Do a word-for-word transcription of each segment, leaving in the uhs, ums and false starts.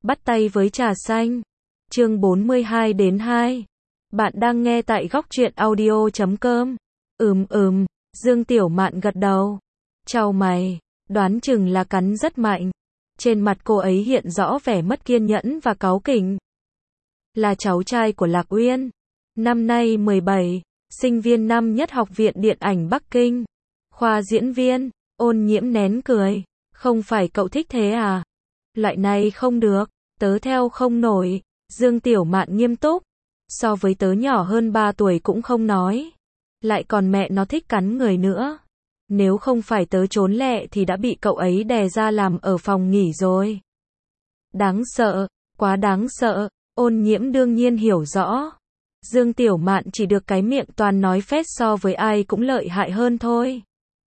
Bắt tay với trà xanh. Chương bốn mươi hai đến hai. Bạn đang nghe tại góc truyện audio chấm com. Ừm ừm, Dương Tiểu Mạn gật đầu. Chau mày, đoán chừng là cắn rất mạnh. Trên mặt cô ấy hiện rõ vẻ mất kiên nhẫn và cáu kỉnh. Là cháu trai của Lạc Uyên. Năm nay mười bảy, sinh viên năm nhất Học viện Điện ảnh Bắc Kinh. Khoa diễn viên, Ôn Nhiễm nén cười. Không phải cậu thích thế à? Loại này không được, tớ theo không nổi. Dương Tiểu Mạn nghiêm túc. So với tớ nhỏ hơn ba tuổi cũng không nói. Lại còn mẹ nó thích cắn người nữa. Nếu không phải tớ trốn lẹ thì đã bị cậu ấy đè ra làm ở phòng nghỉ rồi. Đáng sợ, quá đáng sợ. Ôn Nhiễm đương nhiên hiểu rõ. Dương Tiểu Mạn chỉ được cái miệng toàn nói phét, so với ai cũng lợi hại hơn thôi.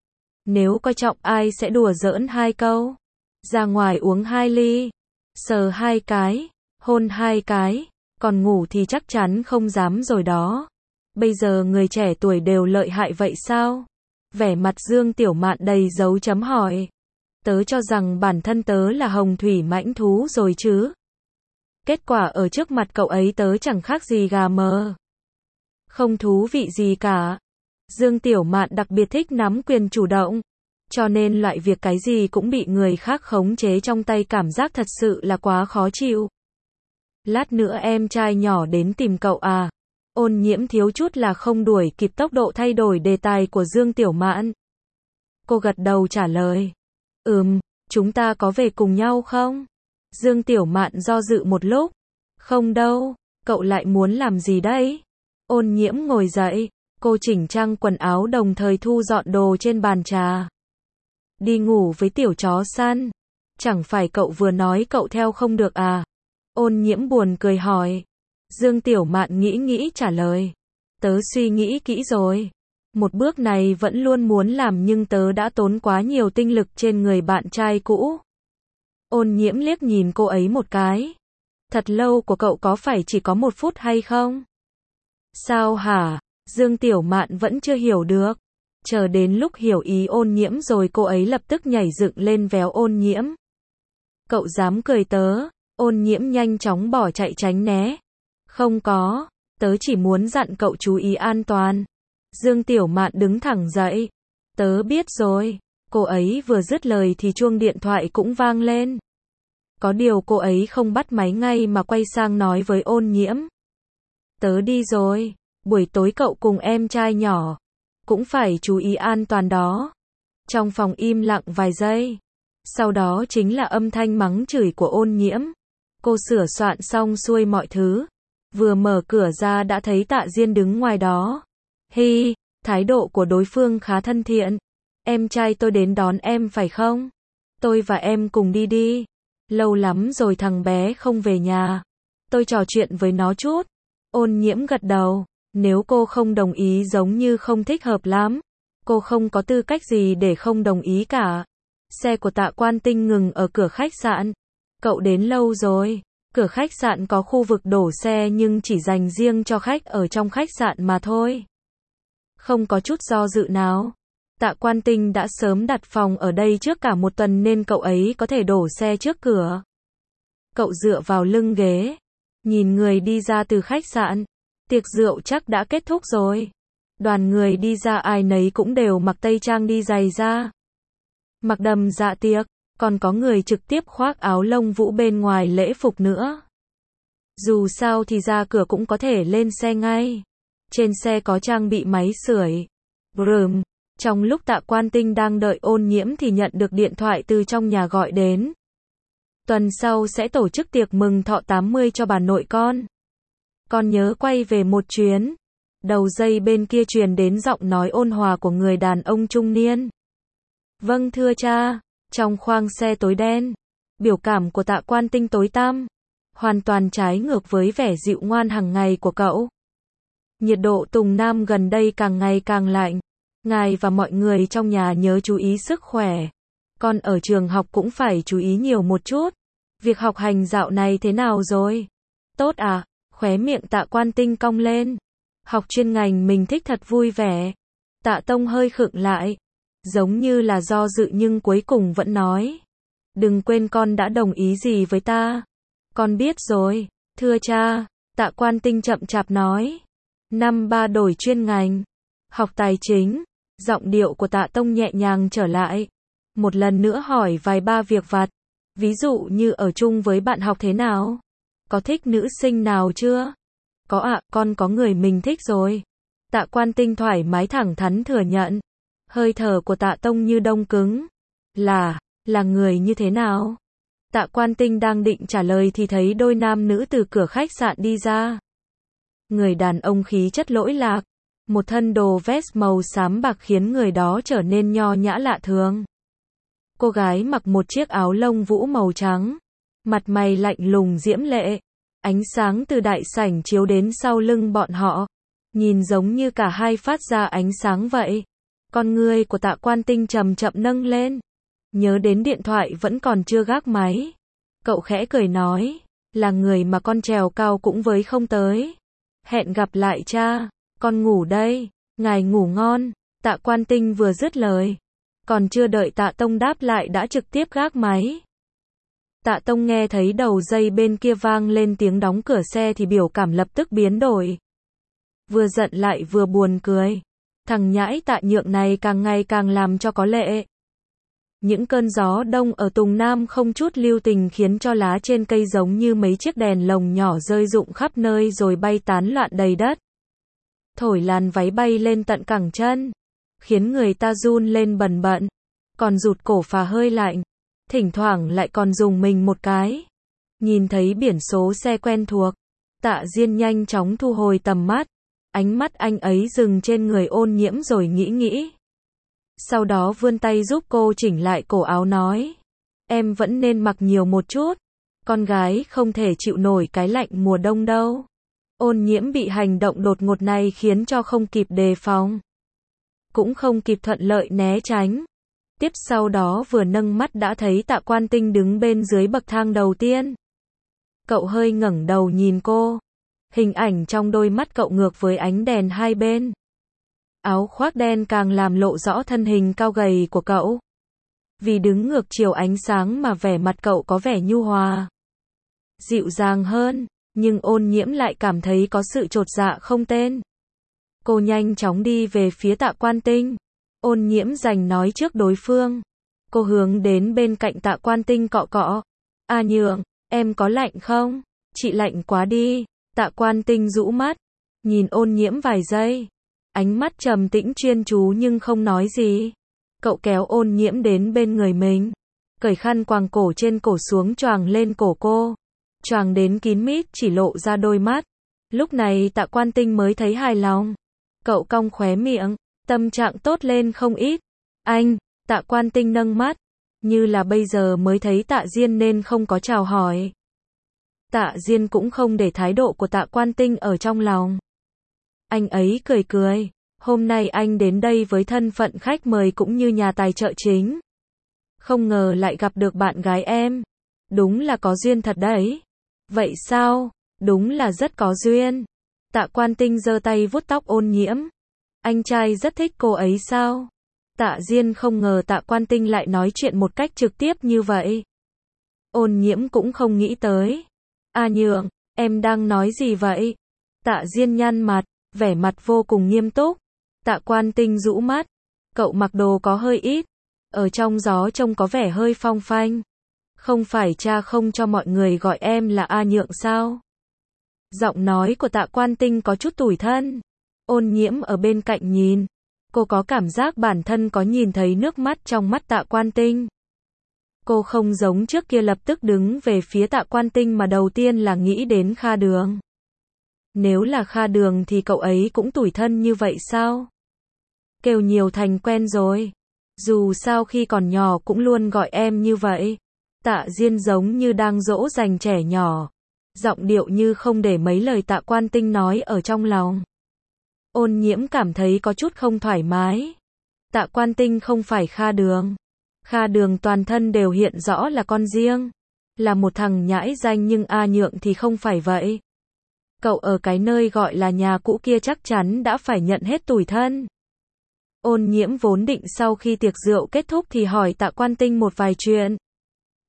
Nếu coi trọng ai sẽ đùa giỡn hai câu. Ra ngoài uống hai ly, sờ hai cái, hôn hai cái, còn ngủ thì chắc chắn không dám rồi đó. Bây giờ người trẻ tuổi đều lợi hại vậy sao? Vẻ mặt Dương Tiểu Mạn đầy dấu chấm hỏi. Tớ cho rằng bản thân tớ là hồng thủy mãnh thú rồi chứ. Kết quả ở trước mặt cậu ấy tớ chẳng khác gì gà mờ. Không thú vị gì cả. Dương Tiểu Mạn đặc biệt thích nắm quyền chủ động. Cho nên loại việc cái gì cũng bị người khác khống chế trong tay cảm giác thật sự là quá khó chịu. Lát nữa em trai nhỏ đến tìm cậu à? Ôn Nhiễm thiếu chút là không đuổi kịp tốc độ thay đổi đề tài của Dương Tiểu Mạn. Cô gật đầu trả lời. Ừm, chúng ta có về cùng nhau không? Dương Tiểu Mạn do dự một lúc. Không đâu, cậu lại muốn làm gì đấy? Ôn Nhiễm ngồi dậy, cô chỉnh trang quần áo đồng thời thu dọn đồ trên bàn trà. Đi ngủ với tiểu chó săn. Chẳng phải cậu vừa nói cậu theo không được à? Ôn Nhiễm buồn cười hỏi. Dương Tiểu Mạn nghĩ nghĩ trả lời. Tớ suy nghĩ kỹ rồi. Một bước này vẫn luôn muốn làm nhưng tớ đã tốn quá nhiều tinh lực trên người bạn trai cũ. Ôn Nhiễm liếc nhìn cô ấy một cái. Thật lâu của cậu có phải chỉ có một phút hay không? Sao hả? Dương Tiểu Mạn vẫn chưa hiểu được. Chờ đến lúc hiểu ý Ôn Nhiễm rồi cô ấy lập tức nhảy dựng lên véo Ôn Nhiễm. Cậu dám cười tớ? Ôn Nhiễm nhanh chóng bỏ chạy tránh né. Không có, tớ chỉ muốn dặn cậu chú ý an toàn. Dương Tiểu Mạn đứng thẳng dậy. Tớ biết rồi. Cô ấy vừa dứt lời thì chuông điện thoại cũng vang lên. Có điều cô ấy không bắt máy ngay mà quay sang nói với Ôn Nhiễm. Tớ đi rồi, buổi tối cậu cùng em trai nhỏ cũng phải chú ý an toàn đó. Trong phòng im lặng vài giây. Sau đó chính là âm thanh mắng chửi của Ôn Nhiễm. Cô sửa soạn xong xuôi mọi thứ. Vừa mở cửa ra đã thấy Tạ Diên đứng ngoài đó. Hi, thái độ của đối phương khá thân thiện. Em trai tôi đến đón em phải không? Tôi và em cùng đi đi. Lâu lắm rồi thằng bé không về nhà. Tôi trò chuyện với nó chút. Ôn Nhiễm gật đầu. Nếu cô không đồng ý giống như không thích hợp lắm. Cô không có tư cách gì để không đồng ý cả. Xe của Tạ Quan Tinh ngừng ở cửa khách sạn. Cậu đến lâu rồi. Cửa khách sạn có khu vực đổ xe nhưng chỉ dành riêng cho khách ở trong khách sạn mà thôi. Không có chút do dự nào. Tạ Quan Tinh đã sớm đặt phòng ở đây trước cả một tuần nên cậu ấy có thể đổ xe trước cửa. Cậu dựa vào lưng ghế. Nhìn người đi ra từ khách sạn. Tiệc rượu chắc đã kết thúc rồi. Đoàn người đi ra ai nấy cũng đều mặc tây trang đi giày da. Mặc đầm dạ tiệc. Còn có người trực tiếp khoác áo lông vũ bên ngoài lễ phục nữa. Dù sao thì ra cửa cũng có thể lên xe ngay. Trên xe có trang bị máy sưởi. Brrm. Trong lúc Tạ Quan Tinh đang đợi Ôn Nhiễm thì nhận được điện thoại từ trong nhà gọi đến. Tuần sau sẽ tổ chức tiệc mừng thọ tám mươi cho bà nội con. Con nhớ quay về một chuyến. Đầu dây bên kia truyền đến giọng nói ôn hòa của người đàn ông trung niên. Vâng thưa cha. Trong khoang xe tối đen, biểu cảm của Tạ Quan Tinh tối tăm, hoàn toàn trái ngược với vẻ dịu ngoan hàng ngày của cậu. Nhiệt độ Tùng Nam gần đây càng ngày càng lạnh. Ngài và mọi người trong nhà nhớ chú ý sức khỏe. Con ở trường học cũng phải chú ý nhiều một chút. Việc học hành dạo này thế nào rồi? Tốt à? Khóe miệng Tạ Quan Tinh cong lên. Học chuyên ngành mình thích thật vui vẻ. Tạ Tông hơi khựng lại. Giống như là do dự nhưng cuối cùng vẫn nói. Đừng quên con đã đồng ý gì với ta. Con biết rồi, thưa cha, Tạ Quan Tinh chậm chạp nói. Năm ba đổi chuyên ngành, học tài chính, giọng điệu của Tạ Tông nhẹ nhàng trở lại. Một lần nữa hỏi vài ba việc vặt, ví dụ như ở chung với bạn học thế nào? Có thích nữ sinh nào chưa? Có ạ, con có người mình thích rồi. Tạ Quan Tinh thoải mái thẳng thắn thừa nhận. Hơi thở của Tạ Tông như đông cứng. Là, là người như thế nào? Tạ Quan Tinh đang định trả lời thì thấy đôi nam nữ từ cửa khách sạn đi ra. Người đàn ông khí chất lỗi lạc, một thân đồ vest màu xám bạc khiến người đó trở nên nho nhã lạ thường. Cô gái mặc một chiếc áo lông vũ màu trắng, mặt mày lạnh lùng diễm lệ. Ánh sáng từ đại sảnh chiếu đến sau lưng bọn họ, nhìn giống như cả hai phát ra ánh sáng vậy. Con ngươi của Tạ Quan Tinh chậm chậm nâng lên, nhớ đến điện thoại vẫn còn chưa gác máy. Cậu khẽ cười nói, là người mà con trèo cao cũng với không tới. Hẹn gặp lại cha, con ngủ đây, ngài ngủ ngon. Tạ Quan Tinh vừa dứt lời, còn chưa đợi Tạ Tông đáp lại đã trực tiếp gác máy. Tạ Tông nghe thấy đầu dây bên kia vang lên tiếng đóng cửa xe thì biểu cảm lập tức biến đổi. Vừa giận lại vừa buồn cười. Thằng nhãi Tạ Nhượng này càng ngày càng làm cho có lệ. Những cơn gió đông ở Tùng Nam không chút lưu tình khiến cho lá trên cây giống như mấy chiếc đèn lồng nhỏ rơi rụng khắp nơi rồi bay tán loạn đầy đất. Thổi làn váy bay lên tận cẳng chân, khiến người ta run lên bần bận, còn rụt cổ phà hơi lạnh, thỉnh thoảng lại còn dùng mình một cái. Nhìn thấy biển số xe quen thuộc, Tạ Diên nhanh chóng thu hồi tầm mắt, ánh mắt anh ấy dừng trên người Ôn Nhiễm rồi nghĩ nghĩ. Sau đó vươn tay giúp cô chỉnh lại cổ áo nói, em vẫn nên mặc nhiều một chút, con gái không thể chịu nổi cái lạnh mùa đông đâu. Ôn Nhiễm bị hành động đột ngột này khiến cho không kịp đề phòng, cũng không kịp thuận lợi né tránh. Tiếp sau đó vừa nâng mắt đã thấy Tạ Quan Tinh đứng bên dưới bậc thang đầu tiên. Cậu hơi ngẩng đầu nhìn cô, hình ảnh trong đôi mắt cậu ngược với ánh đèn hai bên. Áo khoác đen càng làm lộ rõ thân hình cao gầy của cậu. Vì đứng ngược chiều ánh sáng mà vẻ mặt cậu có vẻ nhu hòa, dịu dàng hơn, nhưng Ôn Nhiễm lại cảm thấy có sự chột dạ không tên. Cô nhanh chóng đi về phía Tạ Quan Tinh. Ôn Nhiễm giành nói trước đối phương. Cô hướng đến bên cạnh Tạ Quan Tinh cọ cọ. A Nhượng, em có lạnh không? Chị lạnh quá đi. Tạ Quan Tinh rũ mắt, nhìn Ôn Nhiễm vài giây. Ánh mắt trầm tĩnh chuyên chú nhưng không nói gì. Cậu kéo Ôn Nhiễm đến bên người mình, cởi khăn quàng cổ trên cổ xuống choàng lên cổ cô. Choàng đến kín mít chỉ lộ ra đôi mắt. Lúc này Tạ Quan Tinh mới thấy hài lòng. Cậu cong khóe miệng, tâm trạng tốt lên không ít. Anh, Tạ Quan Tinh nâng mắt, như là bây giờ mới thấy Tạ Diên nên không có chào hỏi. Tạ Diên cũng không để thái độ của Tạ Quan Tinh ở trong lòng. Anh ấy cười cười, hôm nay anh đến đây với thân phận khách mời cũng như nhà tài trợ chính. Không ngờ lại gặp được bạn gái em. Đúng là có duyên thật đấy. Vậy sao? Đúng là rất có duyên. Tạ Quan Tinh giơ tay vuốt tóc Ôn Nhiễm. Anh trai rất thích cô ấy sao? Tạ Diên không ngờ Tạ Quan Tinh lại nói chuyện một cách trực tiếp như vậy. Ôn Nhiễm cũng không nghĩ tới. A Nhượng, em đang nói gì vậy? Tạ Diên nhăn mặt, vẻ mặt vô cùng nghiêm túc. Tạ Quan Tinh rũ mắt. Cậu mặc đồ có hơi ít, ở trong gió trông có vẻ hơi phong phanh. Không phải cha không cho mọi người gọi em là A Nhượng sao? Giọng nói của Tạ Quan Tinh có chút tủi thân. Ôn Nhiễm ở bên cạnh nhìn. Cô có cảm giác bản thân có nhìn thấy nước mắt trong mắt Tạ Quan Tinh. Cô không giống trước kia lập tức đứng về phía Tạ Quan Tinh mà đầu tiên là nghĩ đến Kha Đường. Nếu là Kha Đường thì cậu ấy cũng tủi thân như vậy sao? Kêu nhiều thành quen rồi. Dù sao khi còn nhỏ cũng luôn gọi em như vậy. Tạ Diên giống như đang dỗ dành trẻ nhỏ. Giọng điệu như không để mấy lời Tạ Quan Tinh nói ở trong lòng. Ôn Nhiễm cảm thấy có chút không thoải mái. Tạ Quan Tinh không phải Kha Đường. Kha Đường toàn thân đều hiện rõ là con riêng. Là một thằng nhãi danh nhưng A Nhượng thì không phải vậy. Cậu ở cái nơi gọi là nhà cũ kia chắc chắn đã phải nhận hết tủi thân. Ôn Nhiễm vốn định sau khi tiệc rượu kết thúc thì hỏi Tạ Quan Tinh một vài chuyện.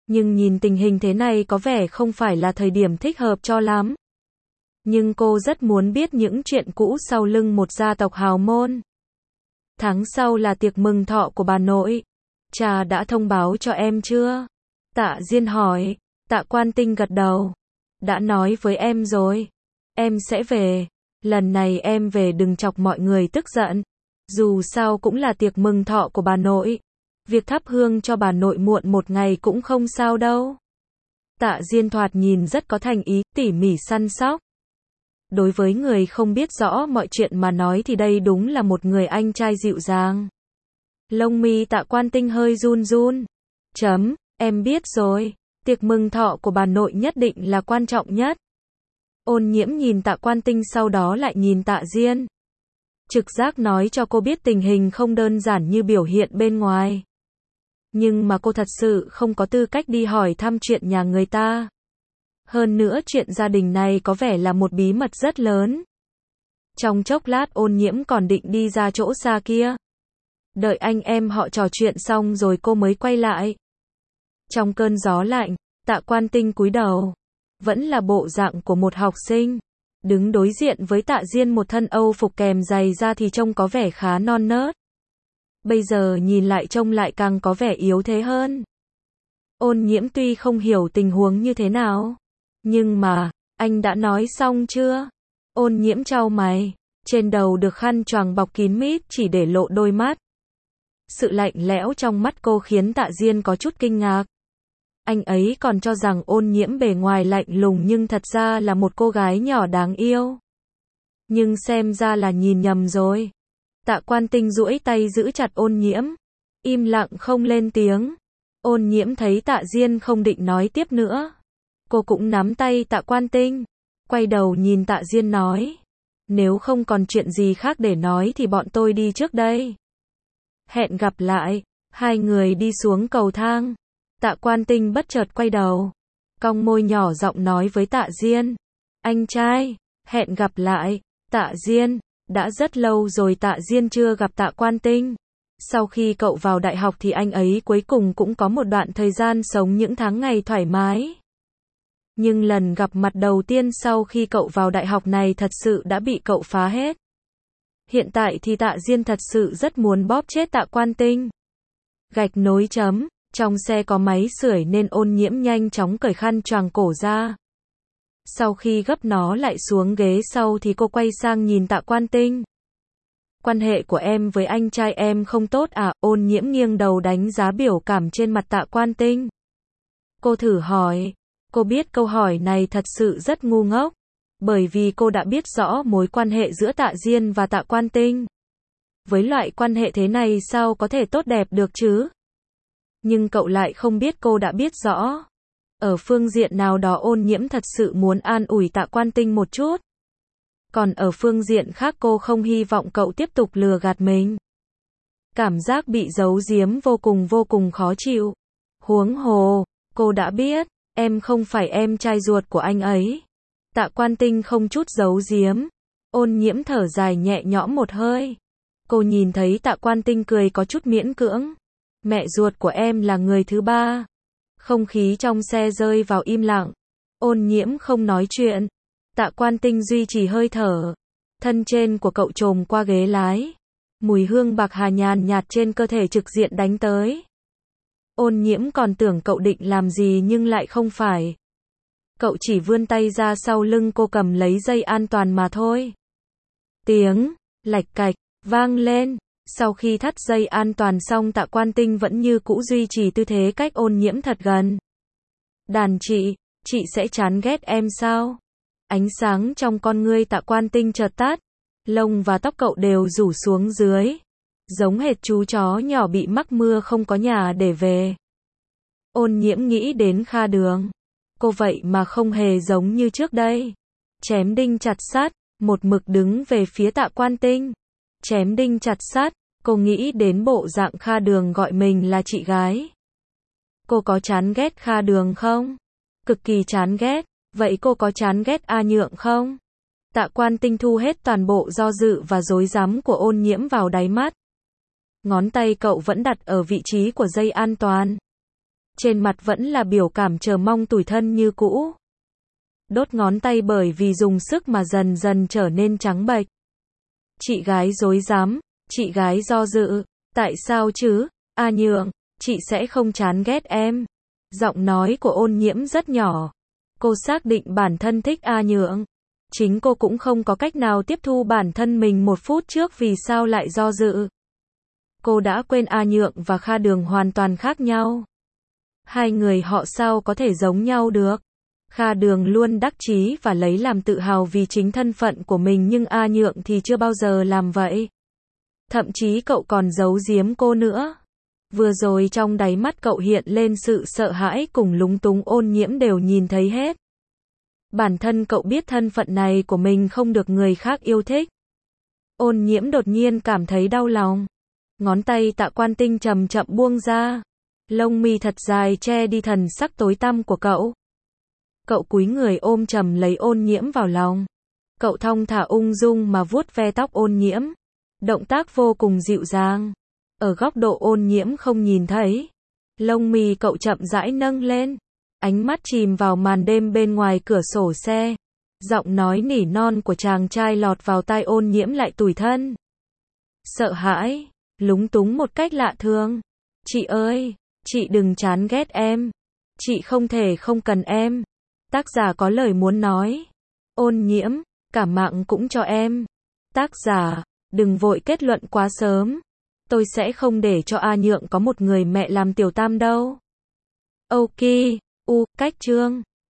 Nhưng nhìn tình hình thế này có vẻ không phải là thời điểm thích hợp cho lắm. Nhưng cô rất muốn biết những chuyện cũ sau lưng một gia tộc hào môn. Tháng sau là tiệc mừng thọ của bà nội. Cha đã thông báo cho em chưa? Tạ Diên hỏi. Tạ Quan Tinh gật đầu. Đã nói với em rồi. Em sẽ về. Lần này em về đừng chọc mọi người tức giận. Dù sao cũng là tiệc mừng thọ của bà nội. Việc thắp hương cho bà nội muộn một ngày cũng không sao đâu. Tạ Diên thoạt nhìn rất có thành ý, tỉ mỉ săn sóc. Đối với người không biết rõ mọi chuyện mà nói thì đây đúng là một người anh trai dịu dàng. Lông mi Tạ Quan Tinh hơi run run. Chấm, em biết rồi. Tiệc mừng thọ của bà nội nhất định là quan trọng nhất. Ôn Nhiễm nhìn Tạ Quan Tinh sau đó lại nhìn Tạ Diên. Trực giác nói cho cô biết tình hình không đơn giản như biểu hiện bên ngoài. Nhưng mà cô thật sự không có tư cách đi hỏi thăm chuyện nhà người ta. Hơn nữa chuyện gia đình này có vẻ là một bí mật rất lớn. Trong chốc lát Ôn Nhiễm còn định đi ra chỗ xa kia. Đợi anh em họ trò chuyện xong rồi cô mới quay lại. Trong cơn gió lạnh, Tạ Quan Tinh cúi đầu. Vẫn là bộ dạng của một học sinh. Đứng đối diện với Tạ Diên một thân Âu phục kèm giày da thì trông có vẻ khá non nớt. Bây giờ nhìn lại trông lại càng có vẻ yếu thế hơn. Ôn Nhiễm tuy không hiểu tình huống như thế nào. Nhưng mà, anh đã nói xong chưa? Ôn Nhiễm chau mày. Trên đầu được khăn choàng bọc kín mít chỉ để lộ đôi mắt. Sự lạnh lẽo trong mắt cô khiến Tạ Diên có chút kinh ngạc. Anh ấy còn cho rằng Ôn Nhiễm bề ngoài lạnh lùng nhưng thật ra là một cô gái nhỏ đáng yêu. Nhưng xem ra là nhìn nhầm rồi. Tạ Quan Tinh duỗi tay giữ chặt Ôn Nhiễm. Im lặng không lên tiếng. Ôn Nhiễm thấy Tạ Diên không định nói tiếp nữa. Cô cũng nắm tay Tạ Quan Tinh. Quay đầu nhìn Tạ Diên nói. Nếu không còn chuyện gì khác để nói thì bọn tôi đi trước đây. Hẹn gặp lại. Hai người đi xuống cầu thang. Tạ Quan Tinh bất chợt quay đầu. Cong môi nhỏ giọng nói với Tạ Diên. Anh trai, hẹn gặp lại. Tạ Diên, đã rất lâu rồi Tạ Diên chưa gặp Tạ Quan Tinh. Sau khi cậu vào đại học thì anh ấy cuối cùng cũng có một đoạn thời gian sống những tháng ngày thoải mái. Nhưng lần gặp mặt đầu tiên sau khi cậu vào đại học này thật sự đã bị cậu phá hết. Hiện tại thì Tạ Diên thật sự rất muốn bóp chết Tạ Quan Tinh. Gạch nối chấm. Trong xe có máy sưởi nên Ôn Nhiễm nhanh chóng cởi khăn choàng cổ ra. Sau khi gấp nó lại xuống ghế sau thì cô quay sang nhìn Tạ Quan Tinh. Quan hệ của em với anh trai em không tốt à? Ôn Nhiễm nghiêng đầu đánh giá biểu cảm trên mặt Tạ Quan Tinh. Cô thử hỏi. Cô biết câu hỏi này thật sự rất ngu ngốc. Bởi vì cô đã biết rõ mối quan hệ giữa Tạ Diên và Tạ Quan Tinh. Với loại quan hệ thế này sao có thể tốt đẹp được chứ? Nhưng cậu lại không biết cô đã biết rõ. Ở phương diện nào đó Ôn Nhiễm thật sự muốn an ủi Tạ Quan Tinh một chút. Còn ở phương diện khác cô không hy vọng cậu tiếp tục lừa gạt mình. Cảm giác bị giấu giếm vô cùng vô cùng khó chịu. Huống hồ, cô đã biết, em không phải em trai ruột của anh ấy. Tạ Quan Tinh không chút giấu giếm. Ôn Nhiễm thở dài nhẹ nhõm một hơi. Cô nhìn thấy Tạ Quan Tinh cười có chút miễn cưỡng. Mẹ ruột của em là người thứ ba. Không khí trong xe rơi vào im lặng. Ôn Nhiễm không nói chuyện. Tạ Quan Tinh duy trì hơi thở. Thân trên của cậu trồm qua ghế lái. Mùi hương bạc hà nhàn nhạt trên cơ thể trực diện đánh tới. Ôn Nhiễm còn tưởng cậu định làm gì nhưng lại không phải. Cậu chỉ vươn tay ra sau lưng cô cầm lấy dây an toàn mà thôi. Tiếng lạch cạch vang lên. Sau khi thắt dây an toàn xong Tạ Quan Tinh vẫn như cũ duy trì tư thế cách Ôn Nhiễm thật gần. Đàn chị, chị sẽ chán ghét em sao? Ánh sáng trong con ngươi Tạ Quan Tinh chợt tắt. Lông và tóc cậu đều rủ xuống dưới. Giống hệt chú chó nhỏ bị mắc mưa không có nhà để về. Ôn Nhiễm nghĩ đến Kha Đường. Cô vậy mà không hề giống như trước đây. Chém đinh chặt sắt, một mực đứng về phía Tạ Quan Tinh. Chém đinh chặt sắt, cô nghĩ đến bộ dạng Kha Đường gọi mình là chị gái. Cô có chán ghét Kha Đường không? Cực kỳ chán ghét. Vậy cô có chán ghét A Nhượng không? Tạ Quan Tinh thu hết toàn bộ do dự và rối rắm của Ôn Nhiễm vào đáy mắt. Ngón tay cậu vẫn đặt ở vị trí của dây an toàn. trên mặt vẫn là biểu cảm chờ mong tủi thân như cũ. Đốt ngón tay bởi vì dùng sức mà dần dần trở nên trắng bệch. Chị gái dối dám, chị gái do dự, tại sao chứ, A Nhượng, chị sẽ không chán ghét em. Giọng nói của Ôn Nhiễm rất nhỏ. Cô xác định bản thân thích A Nhượng. Chính cô cũng không có cách nào tiếp thu bản thân mình một phút trước vì sao lại do dự. Cô đã quên A Nhượng và Kha Đường hoàn toàn khác nhau. Hai người họ sao có thể giống nhau được. Kha Đường luôn đắc chí và lấy làm tự hào vì chính thân phận của mình nhưng A Nhượng thì chưa bao giờ làm vậy. Thậm chí cậu còn giấu giếm cô nữa. Vừa rồi trong đáy mắt cậu hiện lên sự sợ hãi cùng lúng túng, Ôn Nhiễm đều nhìn thấy hết. Bản thân cậu biết thân phận này của mình không được người khác yêu thích. Ôn Nhiễm đột nhiên cảm thấy đau lòng. Ngón tay Tạ Quan Tinh chậm chậm buông ra. Lông mi thật dài che đi thần sắc tối tăm của cậu. Cậu cúi người ôm chầm lấy Ôn Nhiễm vào lòng. Cậu thong thả ung dung mà vuốt ve tóc Ôn Nhiễm. Động tác vô cùng dịu dàng. Ở góc độ Ôn Nhiễm không nhìn thấy. Lông mi cậu chậm rãi nâng lên. Ánh mắt chìm vào màn đêm bên ngoài cửa sổ xe. Giọng nói nỉ non của chàng trai lọt vào tai Ôn Nhiễm lại tủi thân. Sợ hãi, lúng túng một cách lạ thường. Chị ơi, chị đừng chán ghét em. Chị không thể không cần em. Tác giả có lời muốn nói. Ôn Nhiễm, cả mạng cũng cho em. Tác giả, đừng vội kết luận quá sớm. Tôi sẽ không để cho A Nhượng có một người mẹ làm tiểu tam đâu. Ok, u, cách chương.